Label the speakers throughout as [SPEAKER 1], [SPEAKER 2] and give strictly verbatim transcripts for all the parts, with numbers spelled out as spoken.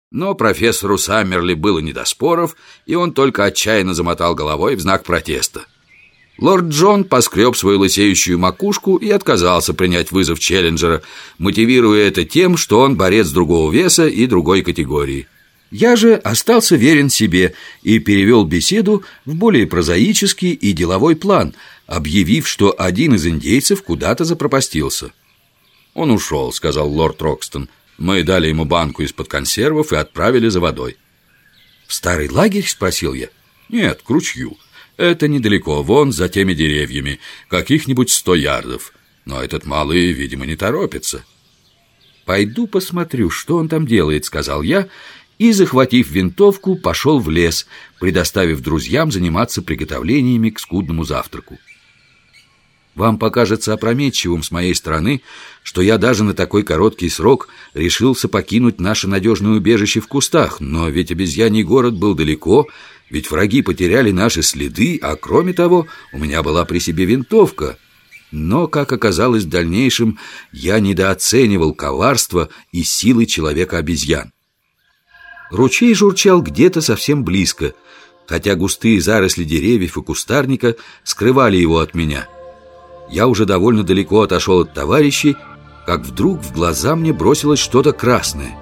[SPEAKER 1] Но профессору Саммерли было не до споров, и он только отчаянно замотал головой в знак протеста. Лорд Джон поскреб свою лысеющую макушку и отказался принять вызов челленджера, мотивируя это тем, что он борец другого веса и другой категории. Я же остался верен себе и перевел беседу в более прозаический и деловой план, объявив, что один из индейцев куда-то запропастился. «Он ушел», — сказал лорд Рокстон. «Мы дали ему банку из-под консервов и отправили за водой». «В старый лагерь?» — спросил я. «Нет, к ручью. Это недалеко, вон за теми деревьями, каких-нибудь сто ярдов. Но этот малый, видимо, не торопится». «Пойду посмотрю, что он там делает», — сказал я, и, захватив винтовку, пошел в лес, предоставив друзьям заниматься приготовлениями к скудному завтраку. Вам покажется опрометчивым с моей стороны, что я даже на такой короткий срок решился покинуть наше надежное убежище в кустах, но ведь обезьяний город был далеко, ведь враги потеряли наши следы, а кроме того, у меня была при себе винтовка. Но, как оказалось в дальнейшем, я недооценивал коварство и силы человека-обезьян. Ручей журчал где-то совсем близко, хотя густые заросли деревьев и кустарника скрывали его от меня. Я уже довольно далеко отошел от товарищей, как вдруг в глаза мне бросилось что-то красное.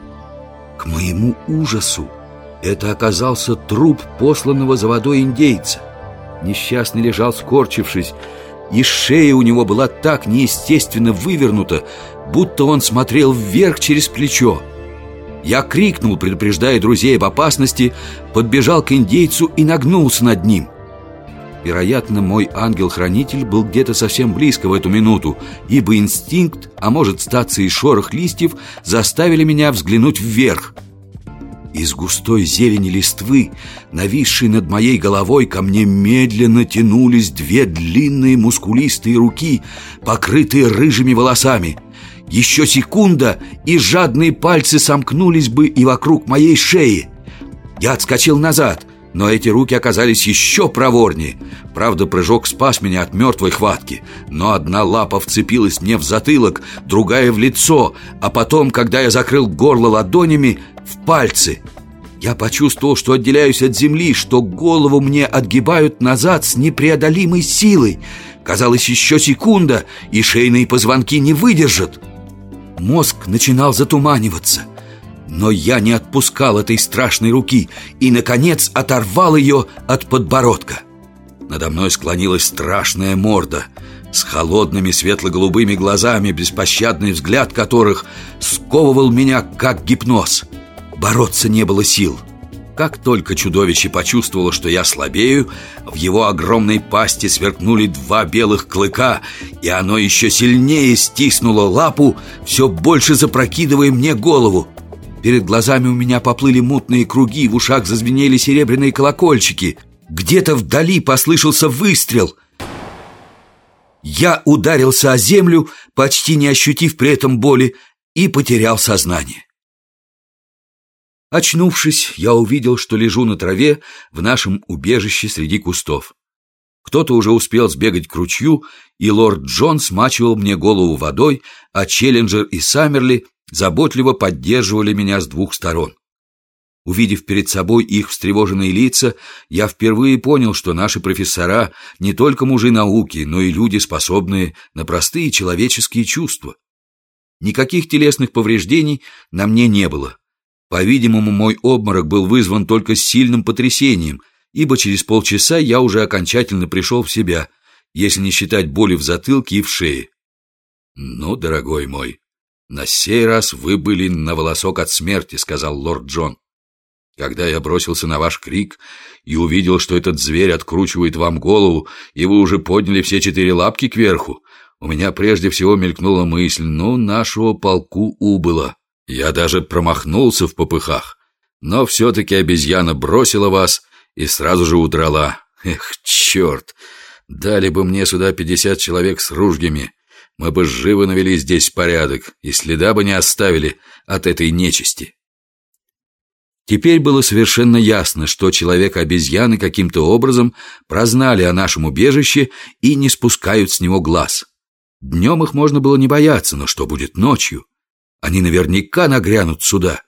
[SPEAKER 1] К моему ужасу это оказался труп посланного за водой индейца. Несчастный лежал скорчившись, и шея у него была так неестественно вывернута, будто он смотрел вверх через плечо. Я крикнул, предупреждая друзей об опасности, подбежал к индейцу и нагнулся над ним. Вероятно, мой ангел-хранитель был где-то совсем близко в эту минуту, ибо инстинкт, а может статься и шорох листьев, заставили меня взглянуть вверх. Из густой зелени листвы, нависшей над моей головой, ко мне медленно тянулись две длинные мускулистые руки, покрытые рыжими волосами. Еще секунда, и жадные пальцы сомкнулись бы и вокруг моей шеи. Я отскочил назад, но эти руки оказались еще проворнее. Правда, прыжок спас меня от мертвой хватки, но одна лапа вцепилась мне в затылок, другая в лицо, а потом, когда я закрыл горло ладонями, в пальцы. Я почувствовал, что отделяюсь от земли, что голову мне отгибают назад с непреодолимой силой. Казалось, еще секунда, и шейные позвонки не выдержат. Мозг начинал затуманиваться, но я не отпускал этой страшной руки и, наконец, оторвал ее от подбородка. Надо мной склонилась страшная морда с холодными светло-голубыми глазами, беспощадный взгляд которых сковывал меня, как гипноз. Бороться не было сил. Как только чудовище почувствовало, что я слабею, в его огромной пасти сверкнули два белых клыка, и оно еще сильнее стиснуло лапу, все больше запрокидывая мне голову. Перед глазами у меня поплыли мутные круги, в ушах зазвенели серебряные колокольчики. Где-то вдали послышался выстрел. Я ударился о землю, почти не ощутив при этом боли, и потерял сознание. Очнувшись, я увидел, что лежу на траве в нашем убежище среди кустов. Кто-то уже успел сбегать к ручью, и лорд Джон смачивал мне голову водой, а Челленджер и Саммерли заботливо поддерживали меня с двух сторон. Увидев перед собой их встревоженные лица, я впервые понял, что наши профессора не только мужи науки, но и люди, способные на простые человеческие чувства. Никаких телесных повреждений на мне не было. По-видимому, мой обморок был вызван только сильным потрясением, ибо через полчаса я уже окончательно пришел в себя, если не считать боли в затылке и в шее. «Ну, дорогой мой, на сей раз вы были на волосок от смерти», — сказал лорд Джон. «Когда я бросился на ваш крик и увидел, что этот зверь откручивает вам голову, и вы уже подняли все четыре лапки кверху, у меня прежде всего мелькнула мысль: ну, нашего полку убыло. Я даже промахнулся в попыхах, но все-таки обезьяна бросила вас и сразу же удрала. Эх, черт! Дали бы мне сюда пятьдесят человек с ружьями, мы бы живо навели здесь порядок и следа бы не оставили от этой нечисти». Теперь было совершенно ясно, что человек-обезьяны каким-то образом прознали о нашем убежище и не спускают с него глаз. Днем их можно было не бояться, но что будет ночью? Они наверняка нагрянут сюда.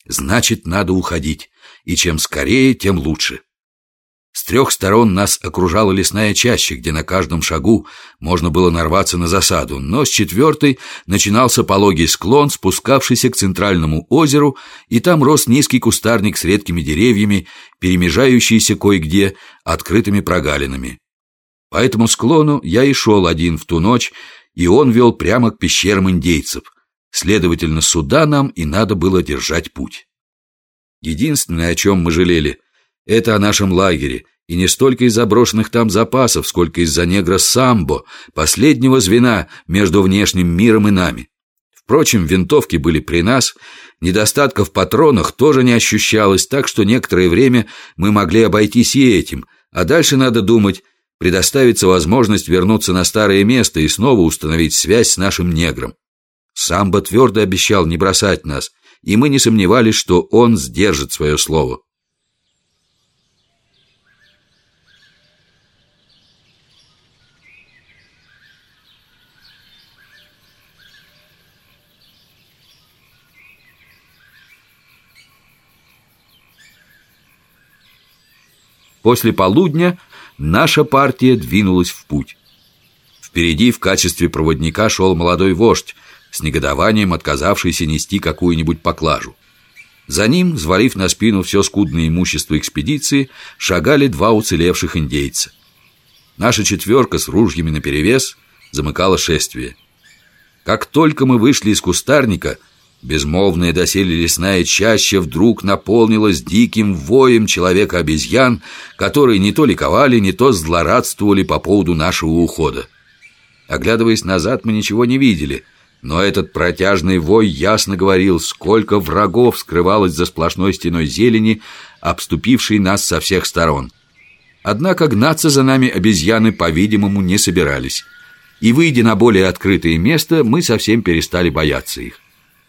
[SPEAKER 1] Значит, надо уходить, и чем скорее, тем лучше. С трех сторон нас окружала лесная чаща, где на каждом шагу можно было нарваться на засаду, но с четвертой начинался пологий склон, спускавшийся к центральному озеру, и там рос низкий кустарник с редкими деревьями, перемежающийся кое-где открытыми прогалинами. По этому склону я и шел один в ту ночь, и он вел прямо к пещерам индейцев. Следовательно, сюда нам и надо было держать путь. Единственное, о чем мы жалели, это о нашем лагере, и не столько из-за брошенных там запасов, сколько из-за негра Самбо, последнего звена между внешним миром и нами. Впрочем, винтовки были при нас, недостатка в патронах тоже не ощущалось, так что некоторое время мы могли обойтись и этим, а дальше надо думать, предоставится возможность вернуться на старое место и снова установить связь с нашим негром. Самбо твердо обещал не бросать нас, и мы не сомневались, что он сдержит свое слово. После полудня наша партия двинулась в путь. Впереди в качестве проводника шел молодой вождь, с негодованием отказавшийся нести какую-нибудь поклажу. За ним, взвалив на спину все скудное имущество экспедиции, шагали два уцелевших индейца. Наша четверка с ружьями наперевес замыкала шествие. Как только мы вышли из кустарника, безмолвная доселе лесная чаща вдруг наполнилась диким воем человека-обезьян, которые не то ликовали, не то злорадствовали по поводу нашего ухода. Оглядываясь назад, мы ничего не видели, но этот протяжный вой ясно говорил, сколько врагов скрывалось за сплошной стеной зелени, обступившей нас со всех сторон. Однако гнаться за нами обезьяны, по-видимому, не собирались, и, выйдя на более открытое место, мы совсем перестали бояться их.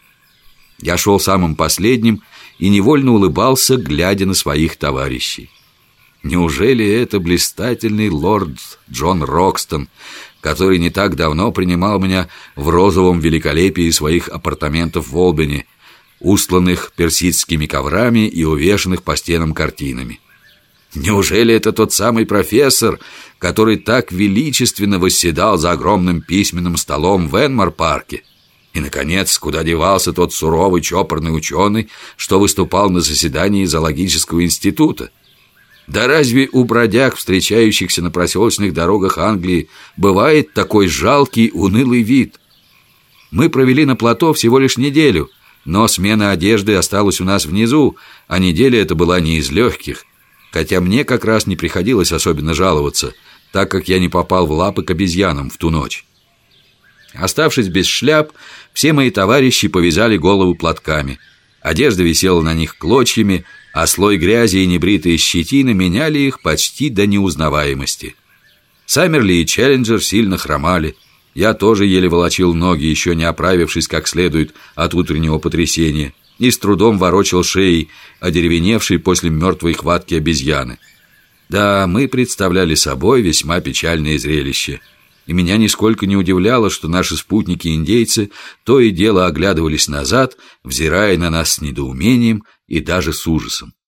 [SPEAKER 1] Я шел самым последним и невольно улыбался, глядя на своих товарищей. Неужели это блистательный лорд Джон Рокстон, который не так давно принимал меня в розовом великолепии своих апартаментов в Олбани, устланных персидскими коврами и увешанных по стенам картинами? Неужели это тот самый профессор, который так величественно восседал за огромным письменным столом в Энмор-парке? И, наконец, куда девался тот суровый чопорный ученый, что выступал на заседании зоологического института? Да разве у бродяг, встречающихся на проселочных дорогах Англии, бывает такой жалкий, унылый вид? Мы провели на плато всего лишь неделю, но смена одежды осталась у нас внизу, а неделя эта была не из легких, хотя мне как раз не приходилось особенно жаловаться, так как я не попал в лапы к обезьянам в ту ночь. Оставшись без шляп, все мои товарищи повязали голову платками. Одежда висела на них клочьями, а слой грязи и небритые щетины меняли их почти до неузнаваемости. Саммерли и Челленджер сильно хромали. Я тоже еле волочил ноги, еще не оправившись как следует от утреннего потрясения, и с трудом ворочал шеей, одеревеневшей после мертвой хватки обезьяны. Да, мы представляли собой весьма печальное зрелище. И меня нисколько не удивляло, что наши спутники-индейцы то и дело оглядывались назад, взирая на нас с недоумением и даже с ужасом.